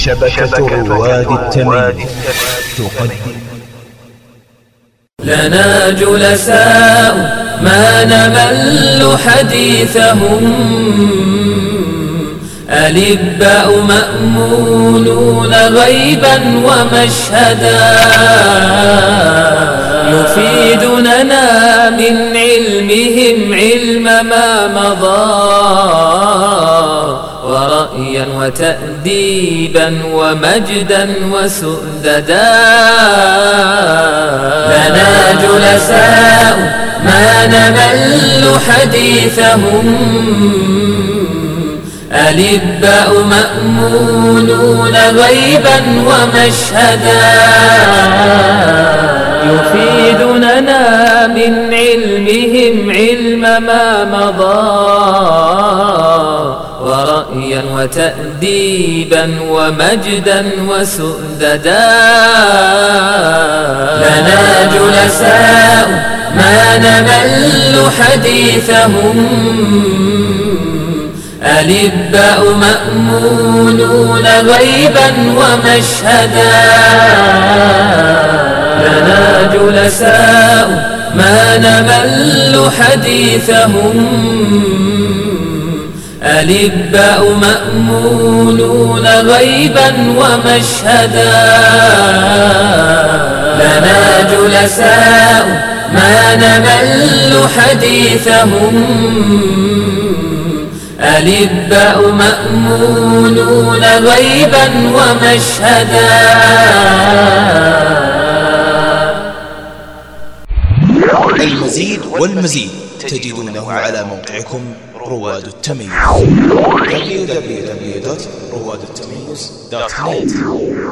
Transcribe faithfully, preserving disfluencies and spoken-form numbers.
شبكة رواد التمييز تقدم لنا جلساء ما نمل حديثهم، ألباء مأمونون غيبا ومشهدا، يفيدوننا من علمهم علم ما مضى، ورأيا وتأديبا ومجدا وسؤددا. لنا جلساء ما نمل حديثهم، ألباء مأمونون غيبا ومشهدا، يفيدوننا من علمهم علم ما مضى، ورأيا وتأديبا ومجدا وسؤددا. لنا جلساء ما نمل حديثهم، ألباء مأمونون غيبا ومشهدا. لنا جلساء ما نمل حديثهم، ألباء مأمونون غيبا ومشهدا. لنا جلساء ما نمل حديثهم، ألباء مأمونون غيبا ومشهدا. المزيد والمزيد تجدونه على موقعكم رواد التمييز دبليو دبليو دبليو دوت رواد التمييز دوت نت.